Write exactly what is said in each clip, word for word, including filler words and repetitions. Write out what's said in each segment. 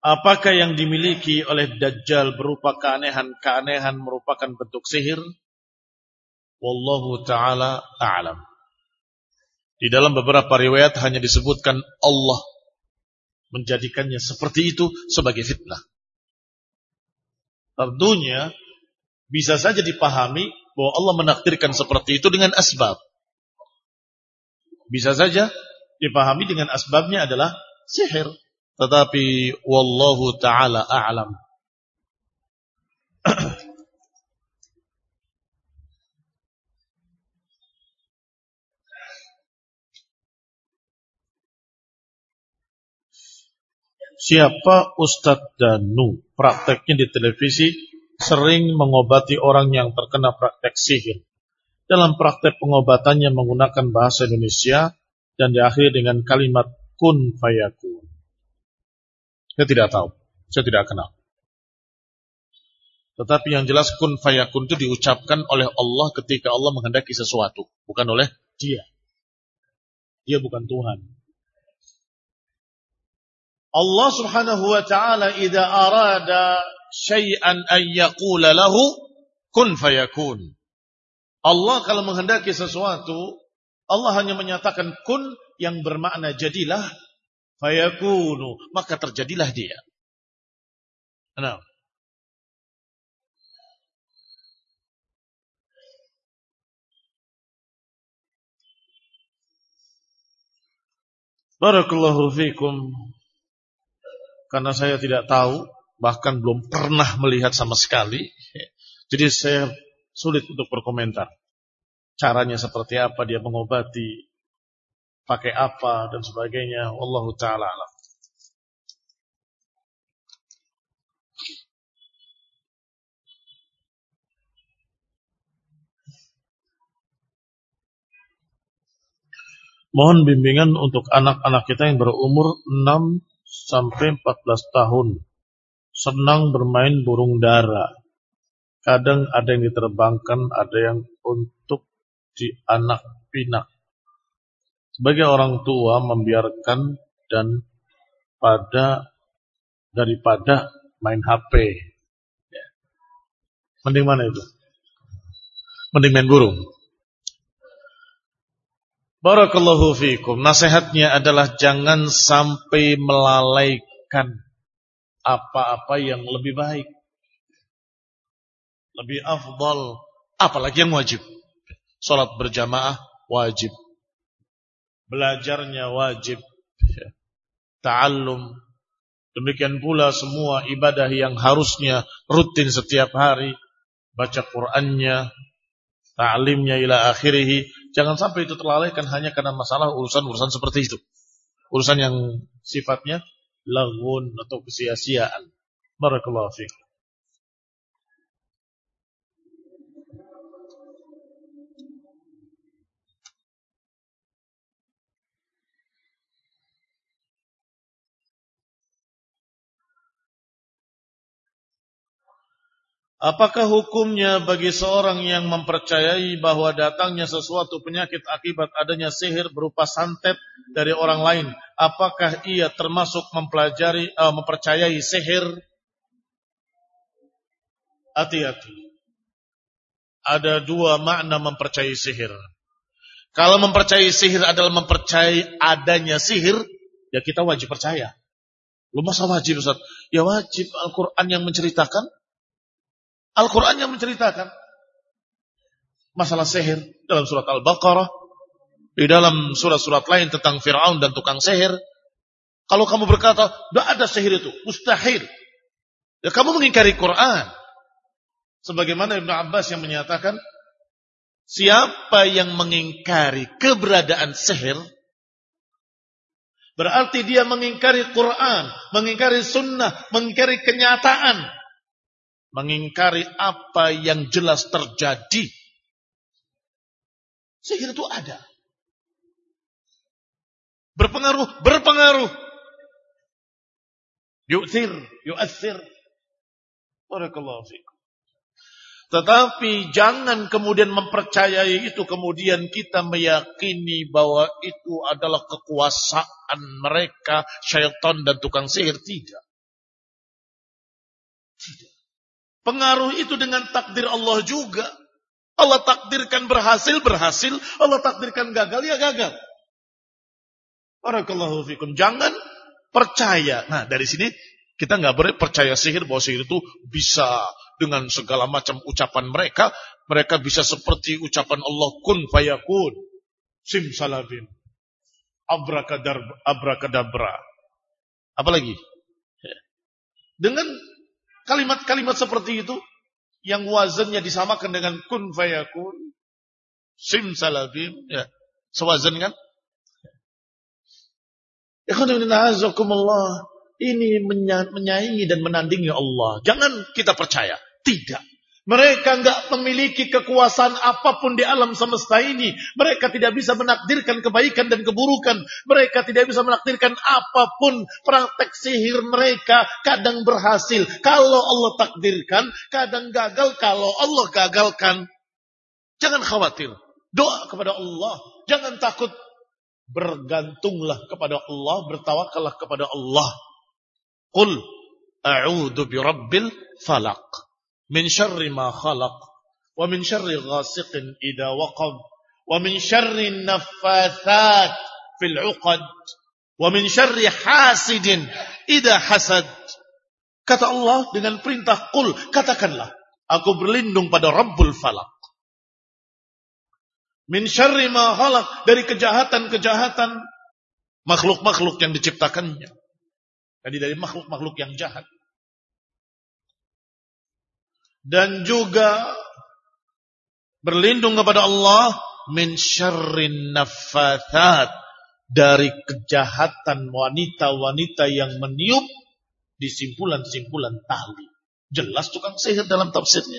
apakah yang dimiliki oleh Dajjal berupa keanehan-keanehan merupakan bentuk sihir? Wallahu ta'ala a'lam. Di dalam beberapa riwayat hanya disebutkan Allah menjadikannya seperti itu sebagai fitnah. Tentunya bisa saja dipahami bahwa Allah menakdirkan seperti itu dengan asbab. Bisa saja dipahami dengan asbabnya adalah sihir. Tetapi wallahu ta'ala a'lam. Siapa Ustadz Danu? Prakteknya di televisi sering mengobati orang yang terkena praktek sihir. Dalam praktek pengobatannya menggunakan bahasa Indonesia dan diakhiri dengan kalimat kun fayakun. Saya tidak tahu, saya tidak kenal. Tetapi yang jelas kun fayakun itu diucapkan oleh Allah ketika Allah menghendaki sesuatu, bukan oleh dia. Dia bukan Tuhan. Allah Subhanahu wa ta'ala idza arada syai'an an yaqula lahu kun fayakun. Allah kalau menghendaki sesuatu, Allah hanya menyatakan kun yang bermakna jadilah, fayakunu, maka terjadilah dia. Nah. Barakallahu fikum. Karena saya tidak tahu, bahkan belum pernah melihat sama sekali, jadi saya sulit untuk berkomentar. Caranya seperti apa, dia mengobati, pakai apa, dan sebagainya. Wallahu ta'ala alam. Mohon bimbingan untuk anak-anak kita yang berumur enam sampai empat belas tahun. Senang bermain burung dara. Kadang ada yang diterbangkan, ada yang untuk di anak pinak. Sebagai orang tua membiarkan dan pada daripada main H P. Ya. Mending mana itu? Mending main burung. Barakallahu fiikum. Nasihatnya adalah jangan sampai melalaikan apa-apa yang lebih baik, lebih afdal, apalagi yang wajib. Salat berjamaah wajib, belajarnya wajib, ta'allum. Demikian pula semua ibadah yang harusnya rutin setiap hari, baca Qur'annya, ta'limnya ila akhirih. Jangan sampai itu terlalaikan hanya karena masalah urusan-urusan seperti itu. Urusan yang sifatnya laghun atau kesia-siaan. Barakallahu fiik. Apakah hukumnya bagi seorang yang mempercayai bahwa datangnya sesuatu penyakit akibat adanya sihir berupa santet dari orang lain? Apakah ia termasuk mempelajari, uh, mempercayai sihir? Hati-hati. Ada dua makna mempercayai sihir. Kalau mempercayai sihir adalah mempercayai adanya sihir, ya kita wajib percaya. Lu masa wajib, Ustaz? Ya wajib, Al-Quran yang menceritakan. Al-Quran yang menceritakan masalah sihir dalam surat Al-Baqarah, di dalam surat-surat lain tentang Fir'aun dan tukang sihir. Kalau kamu berkata, tidak ada sihir itu, mustahil, ya kamu mengingkari Quran. Sebagaimana Ibnu Abbas yang menyatakan, siapa yang mengingkari keberadaan sihir, berarti dia mengingkari Quran, mengingkari sunnah, mengingkari kenyataan, mengingkari apa yang jelas terjadi. Sihir itu ada. Berpengaruh, berpengaruh. Yu'thir, yu'athir. Barakallahu fiikum. Tetapi jangan kemudian mempercayai itu, kemudian kita meyakini bahwa itu adalah kekuasaan mereka, syaitan dan tukang sihir. Tidak. Pengaruh itu dengan takdir Allah juga. Allah takdirkan berhasil, berhasil. Allah takdirkan gagal, ya gagal. Barakallahu fikum. Jangan percaya. Nah, dari sini kita nggak boleh percaya sihir, bahwa sihir itu bisa dengan segala macam ucapan mereka. Mereka bisa seperti ucapan Allah, kun fayakun, simsalabim, abrakadabra, abrakadabra. Apalagi? Dengan kalimat-kalimat seperti itu, yang wazannya disamakan dengan kun fayakun, simsalabim, ya, sewazan kan? Ini menyaingi dan menandingi Allah. Jangan kita percaya. Tidak. Mereka enggak memiliki kekuasaan apapun di alam semesta ini. Mereka tidak bisa menakdirkan kebaikan dan keburukan. Mereka tidak bisa menakdirkan apapun. Praktek sihir mereka kadang berhasil kalau Allah takdirkan, kadang gagal kalau Allah gagalkan. Jangan khawatir. Doa kepada Allah. Jangan takut. Bergantunglah kepada Allah, bertawakallah kepada Allah. Qul a'udzu birabbil falaq min syarri ma khalaq wa min syarri ghasiqin idza waqab wa min syarri naffatsat fil 'uqad wa min syarri hasidin idza hasad. Kata Allah dengan perintah qul, katakanlah, aku berlindung pada Rabbul Falaq. Min syarri ma khalaq, dari kejahatan-kejahatan makhluk-makhluk yang diciptakannya. Jadi dari makhluk-makhluk yang jahat. Dan juga berlindung kepada Allah min syarrin naffathat, dari kejahatan wanita-wanita yang meniup di simpulan-simpulan tali. Jelas tukang sihir dalam tafsirnya.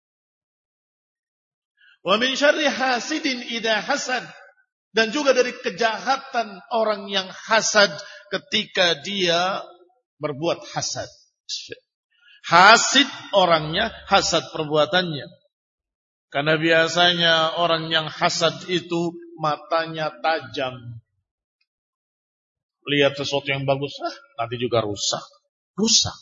Wa min syarri hasidin idza hasad, dan juga dari kejahatan orang yang hasad ketika dia berbuat hasad. Hasid orangnya, hasad perbuatannya. Karena biasanya orang yang hasad itu matanya tajam. Lihat sesuatu yang bagus, ah, nanti juga rusak. Rusak.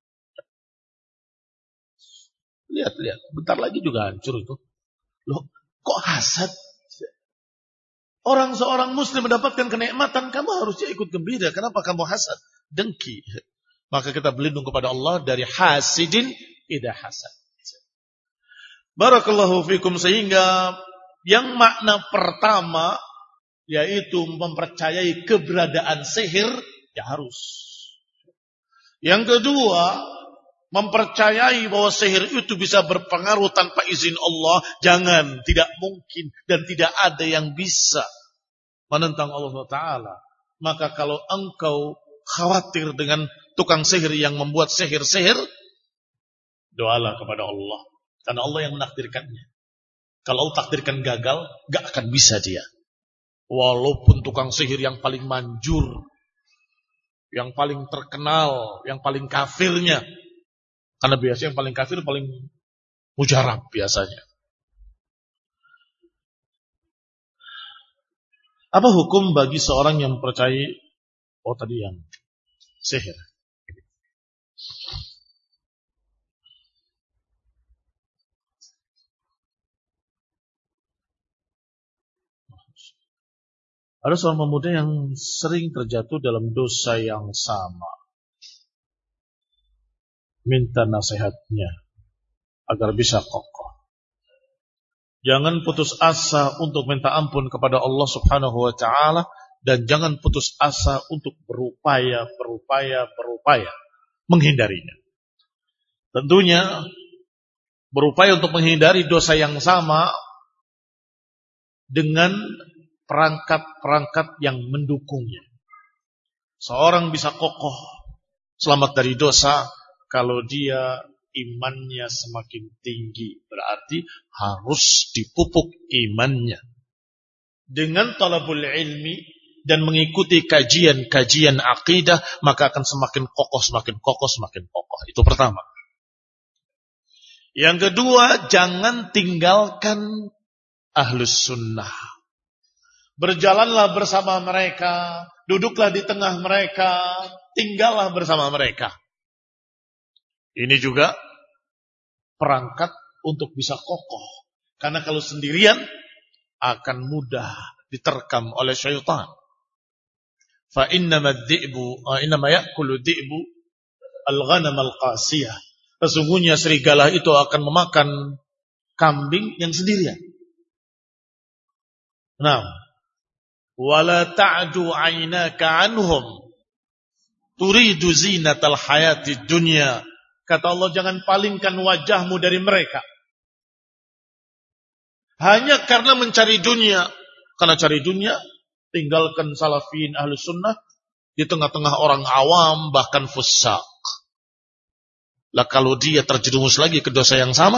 Lihat-lihat, bentar lagi juga hancur itu. Loh, kok hasad? Orang seorang muslim mendapatkan kenikmatan, kamu harusnya ikut gembira. Kenapa kamu hasad? Dengki. Maka kita berlindung kepada Allah dari hasidin idza hasad. Barakallahu fikum. Sehingga yang makna pertama, yaitu mempercayai keberadaan sihir, ya harus. Yang kedua, mempercayai bahwa sihir itu bisa berpengaruh tanpa izin Allah. Jangan, tidak mungkin dan tidak ada yang bisa menentang Allah Ta'ala. Maka kalau engkau khawatir dengan tukang sihir yang membuat sihir-sihir, doalah kepada Allah. Karena Allah yang menakdirkannya. Kalau Allah takdirkan gagal, gak akan bisa dia. Walaupun tukang sihir yang paling manjur, yang paling terkenal, yang paling kafirnya. Karena biasanya yang paling kafir paling mujarab biasanya. Apa hukum bagi seorang yang percaya, oh tadi yang sihir. Ada seorang pemuda yang sering terjatuh dalam dosa yang sama. Minta nasihatnya agar bisa kokoh. Jangan putus asa untuk minta ampun kepada Allah Subhanahu wa Ta'ala, dan jangan putus asa untuk berupaya, berupaya, berupaya menghindarinya. Tentunya berupaya untuk menghindari dosa yang sama dengan perangkat-perangkat yang mendukungnya. Seorang bisa kokoh selamat dari dosa kalau dia imannya semakin tinggi. Berarti harus dipupuk imannya dengan talabul ilmi dan mengikuti kajian-kajian akidah, maka akan semakin kokoh, semakin kokoh, semakin kokoh. Itu pertama. Yang kedua, jangan tinggalkan ahlus sunnah. Berjalanlah bersama mereka, duduklah di tengah mereka, tinggallah bersama mereka. Ini juga perangkat untuk bisa kokoh. Karena kalau sendirian akan mudah diterkam oleh syaitan. Fa innama ad-dhi'bu innama ya'kulu dhi'bu al-ghanam al-qasiyah. Sesungguhnya serigala itu akan memakan kambing yang sendirian. Nah, wala ta'du 'ainaka 'anhum turidu zinatal hayatid dunya. Kata Allah, jangan palingkan wajahmu dari mereka hanya karena mencari dunia. Karena cari dunia, tinggalkan salafin ahlu sunnah di tengah-tengah orang awam, bahkan fusaq. Lah kalau dia terjerumus lagi ke dosa yang sama,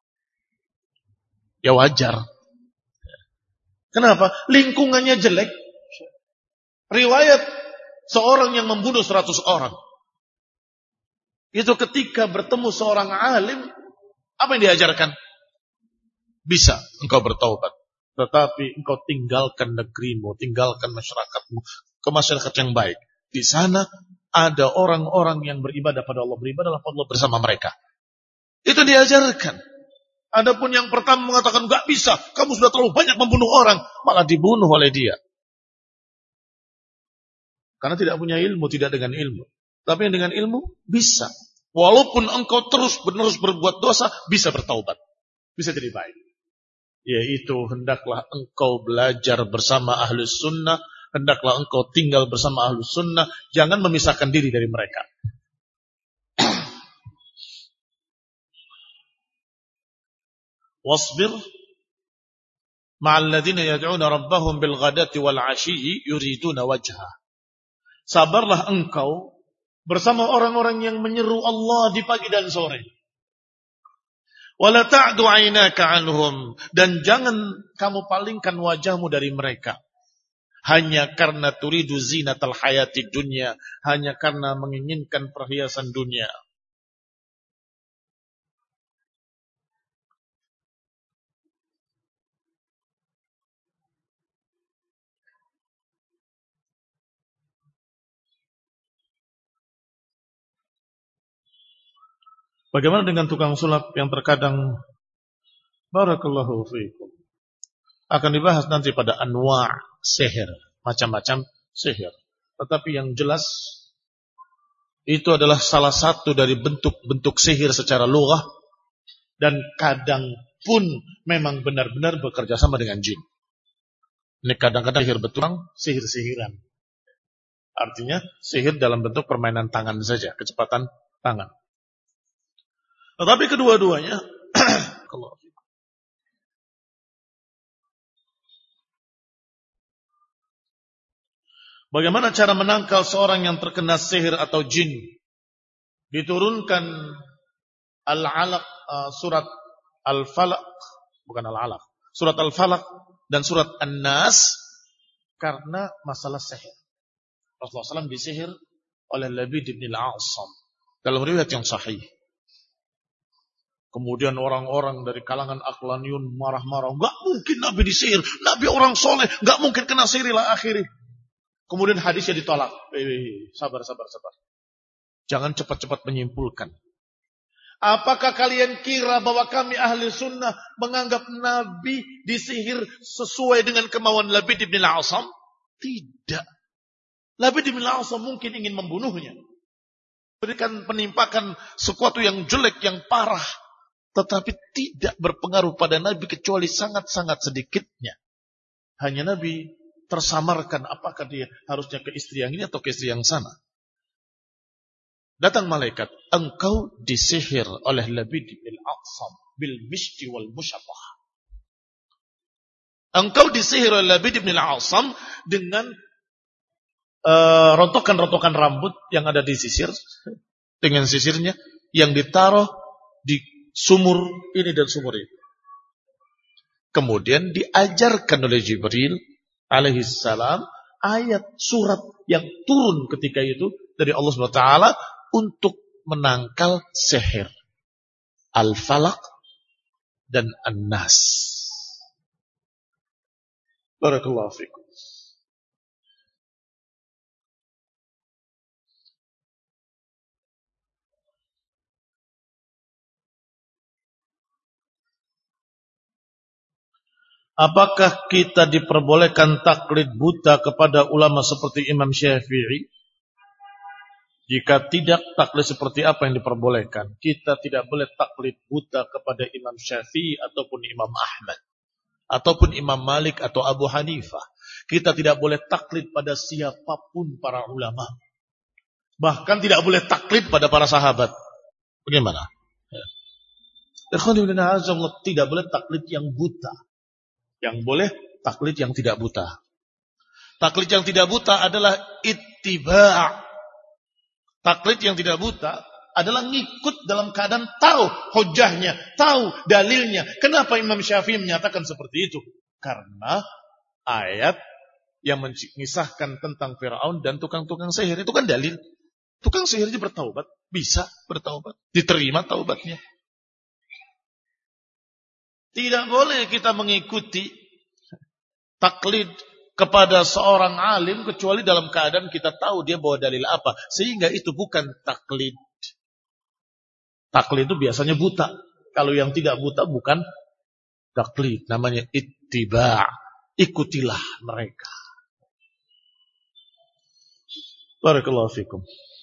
ya wajar. Kenapa? Lingkungannya jelek. Riwayat seorang yang membunuh seratus orang. Itu ketika bertemu seorang alim, apa yang diajarkan? Bisa engkau bertaubat. Tetapi engkau tinggalkan negerimu, tinggalkan masyarakatmu, ke masyarakat yang baik. Di sana ada orang-orang yang beribadah pada Allah, beribadah pada Allah bersama mereka. Itu diajarkan. Adapun yang pertama mengatakan enggak bisa, kamu sudah terlalu banyak membunuh orang, malah dibunuh oleh dia. Karena tidak punya ilmu, tidak dengan ilmu. Tapi yang dengan ilmu bisa. Walaupun engkau terus menerus berbuat dosa, bisa bertaubat. Bisa jadi baik. Yaitu hendaklah engkau belajar bersama ahlus sunnah, hendaklah engkau tinggal bersama ahlus sunnah, jangan memisahkan diri dari mereka. Wasbir ma'al ladzina yad'una rabbahum bil ghadati wal 'ashiyyi yuriduna wajha. Sabarlah engkau bersama orang-orang yang menyeru Allah di pagi dan sore. Wala ta'du 'ainaka 'anhum, dan jangan kamu palingkan wajahmu dari mereka. Hanya karena turidu zinatal hayatid dunya, hanya karena menginginkan perhiasan dunia. Bagaimana dengan tukang sulap yang terkadang barakallahu fiikum? Akan dibahas nanti pada anwa' sihir, macam-macam sihir. Tetapi yang jelas itu adalah salah satu dari bentuk-bentuk sihir secara lughah, dan kadang pun memang benar-benar bekerja sama dengan jin. Ini kadang-kadang sihir betulan, sihir-sihiran. Artinya sihir dalam bentuk permainan tangan saja, kecepatan tangan. Tetapi kedua-duanya bagaimana cara menangkal seorang yang terkena sihir atau jin? Diturunkan Al-Alaq, uh, surat Al-Falaq, bukan Al-Alaq, surat Al-Falaq dan surat An-Nas karena masalah sihir. Rasulullah shallallahu alaihi wasallam disihir oleh Labid bin Al-A'sam dalam riwayat yang sahih. Kemudian orang-orang dari kalangan Aqlaniyun marah-marah. Enggak mungkin Nabi disihir. Nabi orang soleh. Enggak mungkin kena sihir lah akhirnya. Kemudian hadisnya ditolak. Eh, sabar, sabar, sabar. Jangan cepat-cepat menyimpulkan. Apakah kalian kira bahwa kami ahli sunnah menganggap Nabi disihir sesuai dengan kemauan Labid bin Al-A'sam? Tidak. Labid bin Al-A'sam mungkin ingin membunuhnya. Berikan penimpakan sesuatu yang jelek, yang parah. Tetapi tidak berpengaruh pada Nabi kecuali sangat-sangat sedikitnya. Hanya Nabi tersamarkan apakah dia harusnya ke istri yang ini atau ke istri yang sana. Datang malaikat, engkau disihir oleh Labid bin Al-A'sam bil mishti wal musyabbah. Engkau disihir oleh Labid bin Al-A'sam dengan uh, rontokan-rontokan rambut yang ada di sisir, dengan sisirnya yang ditaruh di sumur ini dan sumur itu. Kemudian diajarkan oleh Jibril alaihissalam ayat surat yang turun ketika itu dari Allah subhanahu wa taala untuk menangkal sihir. Al-Falaq dan An-Nas. Barakallahu fikum. Apakah kita diperbolehkan taklid buta kepada ulama seperti Imam Syafi'i? Jika tidak, taklid seperti apa yang diperbolehkan? Kita tidak boleh taklid buta kepada Imam Syafi'i ataupun Imam Ahmad, ataupun Imam Malik atau Abu Hanifah. Kita tidak boleh taklid pada siapapun para ulama. Bahkan tidak boleh taklid pada para sahabat. Bagaimana? Ya. Tidak boleh taklid yang buta. Yang boleh taklid yang tidak buta. Taklid yang tidak buta adalah ittiba'. Taklid yang tidak buta adalah ngikut dalam keadaan tahu hujahnya, tahu dalilnya. Kenapa Imam Syafi'i menyatakan seperti itu? Karena ayat yang mengisahkan tentang Firaun dan tukang-tukang sihir itu kan dalil. Tukang sihirnya bertaubat, bisa bertaubat, diterima taubatnya. Tidak boleh kita mengikuti taklid kepada seorang alim kecuali dalam keadaan kita tahu dia bawa dalil apa. Sehingga itu bukan taklid. Taklid itu biasanya buta. Kalau yang tidak buta bukan taklid. Namanya ittiba'. Ikutilah mereka. Barakallahu fikum.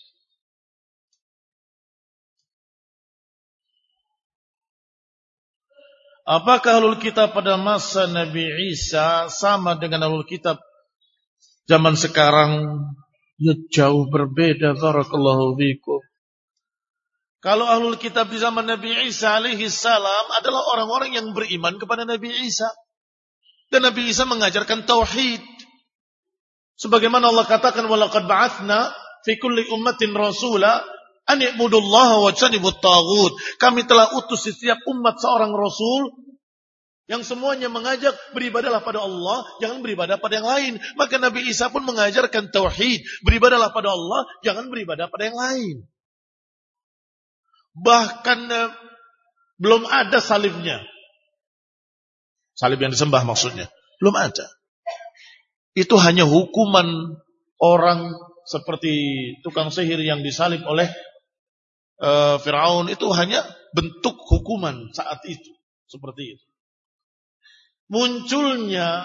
Apakah ahlul kitab pada masa Nabi Isa sama dengan ahlul kitab zaman sekarang? Ya jauh berbeda. Barakallahu fikum. Kalau ahlul kitab di zaman Nabi Isa alaihi salam adalah orang-orang yang beriman kepada Nabi Isa. Dan Nabi Isa mengajarkan tauhid. Sebagaimana Allah katakan, walaqad ba'atsna fi kulli ummatin rasula an i'budullaha wajtanibut taghut. Kami telah utus di setiap umat seorang rasul yang semuanya mengajak beribadahlah pada Allah, jangan beribadah pada yang lain. Maka Nabi Isa pun mengajarkan tauhid, beribadahlah pada Allah, jangan beribadah pada yang lain. Bahkan eh, belum ada salibnya. Salib yang disembah maksudnya. Belum ada. Itu hanya hukuman orang seperti tukang sihir yang disalib oleh uh, Firaun. Itu hanya bentuk hukuman saat itu. Seperti itu. Munculnya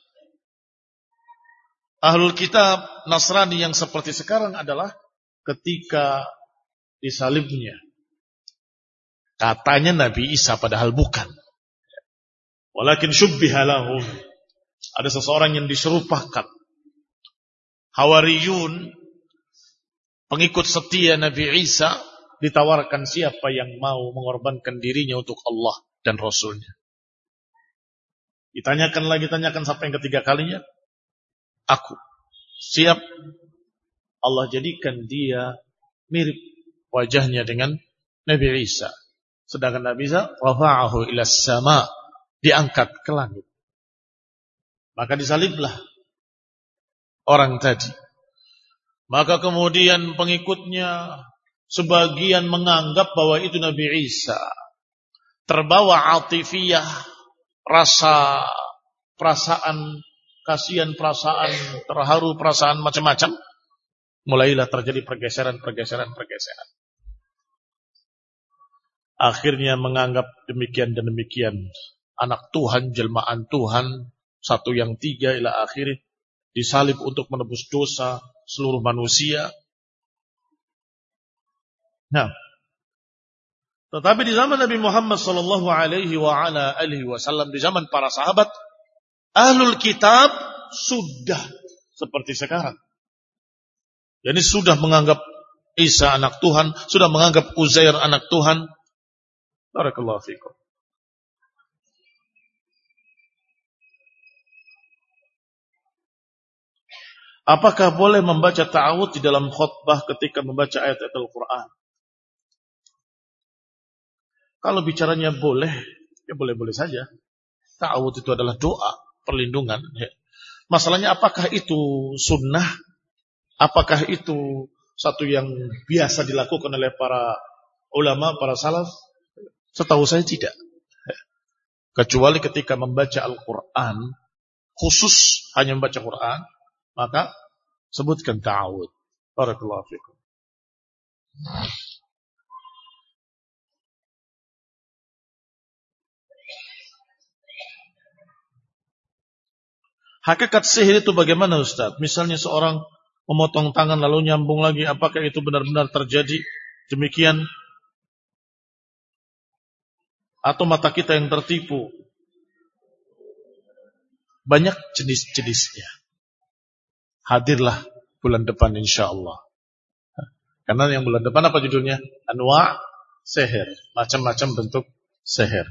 ahlul kitab Nasrani yang seperti sekarang adalah ketika disalibnya. Katanya Nabi Isa padahal bukan. Walakin syubbiha lahum. Ada seseorang yang diserupakan. Hawariyun, pengikut setia Nabi Isa, ditawarkan siapa yang mau mengorbankan dirinya untuk Allah dan Rasulnya. Ditanyakan lagi, tanyakan sampai yang ketiga kalinya. Aku siap. Allah jadikan dia mirip wajahnya dengan Nabi Isa. Sedangkan Nabi Isa rafa'ahu ila sama, diangkat ke langit. Maka disaliblah orang tadi. Maka kemudian pengikutnya sebagian menganggap bahwa itu Nabi Isa. Terbawa atifiyah, rasa perasaan kasihan, perasaan terharu, perasaan macam-macam. Mulailah terjadi pergeseran, pergeseran, pergeseran. Akhirnya menganggap demikian dan demikian. Anak Tuhan, jelmaan Tuhan, satu yang tiga ila akhirnya, disalib untuk menebus dosa seluruh manusia. Nah, tetapi di zaman Nabi Muhammad sallallahu alaihi wa ala alihi wasallam, di zaman para sahabat, ahlul kitab sudah seperti sekarang. Jadi sudah menganggap Isa anak Tuhan, sudah menganggap Uzair anak Tuhan. Barakallahu fikum. Apakah boleh membaca ta'awudz di dalam khutbah ketika membaca ayat-ayat Al-Quran? Kalau bicaranya boleh, ya boleh-boleh saja. Ta'awudz itu adalah doa, perlindungan. Masalahnya apakah itu sunnah? Apakah itu satu yang biasa dilakukan oleh para ulama, para salaf? Setahu saya tidak. Kecuali ketika membaca Al-Quran, khusus hanya membaca Quran, maka sebutkan ta'awudz. Barakallahu fikum. Hakikat sihir itu bagaimana Ustaz? Misalnya seorang memotong tangan lalu nyambung lagi, apakah itu benar-benar terjadi demikian? Atau mata kita yang tertipu? Banyak jenis-jenisnya. Hadirlah bulan depan insya Allah. Karena yang bulan depan apa judulnya? Anwa' sihir. Macam-macam bentuk sihir.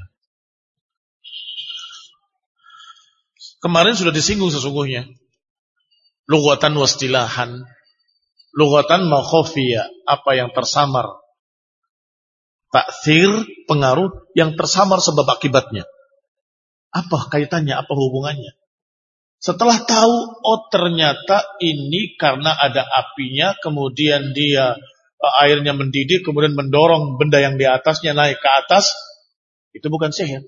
Kemarin sudah disinggung sesungguhnya. Lughatan wastilahan. Lughatan ma khafiya. Apa yang tersamar. Ta'thir, pengaruh yang tersamar sebab akibatnya. Apa kaitannya, apa hubungannya? Setelah tahu, oh ternyata ini karena ada apinya, kemudian dia airnya mendidih, kemudian mendorong benda yang di atasnya naik ke atas, itu bukan sihir.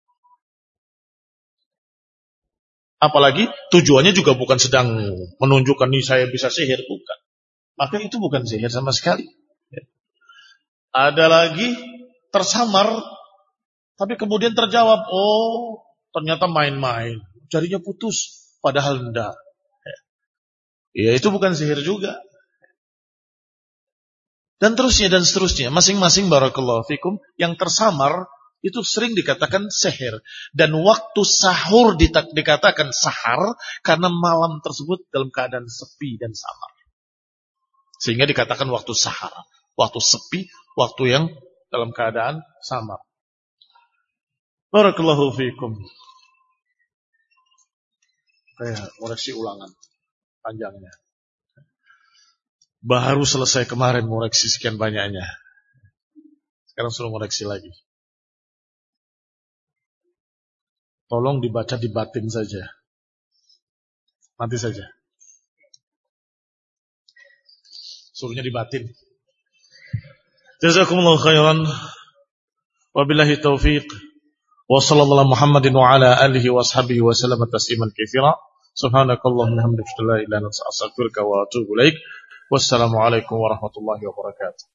Apalagi tujuannya juga bukan sedang menunjukkan nih saya bisa sihir, bukan. Maka itu bukan sihir sama sekali. Ada lagi tersamar, tapi kemudian terjawab, oh ternyata main-main, jarinya putus, padahal enggak. Ya itu bukan sihir juga. Dan terusnya dan seterusnya, masing-masing barakallahu fikum yang tersamar itu sering dikatakan sihir. Dan waktu sahur dikatakan sahar karena malam tersebut dalam keadaan sepi dan samar. Sehingga dikatakan waktu sahar. Waktu sepi, waktu yang dalam keadaan samar. Barakallahu fikum. Saya koreksi ulangan panjangnya. Baru selesai kemarin koreksi sekian banyaknya. Sekarang suruh koreksi lagi. Tolong dibaca di batin saja. Nanti saja. Suruhnya di batin. Jazakumullahu khairan. Wabillahi taufiq. Wa sallallahu Muhammadin wa ala alihi wa ashabihi wa sallam tasliman katsira. Subhanakallahumma hamdaka la ilaha illa anta astaghfiruka wa atubu ilaik. Wassalamu alaikum warahmatullahi wabarakatuh.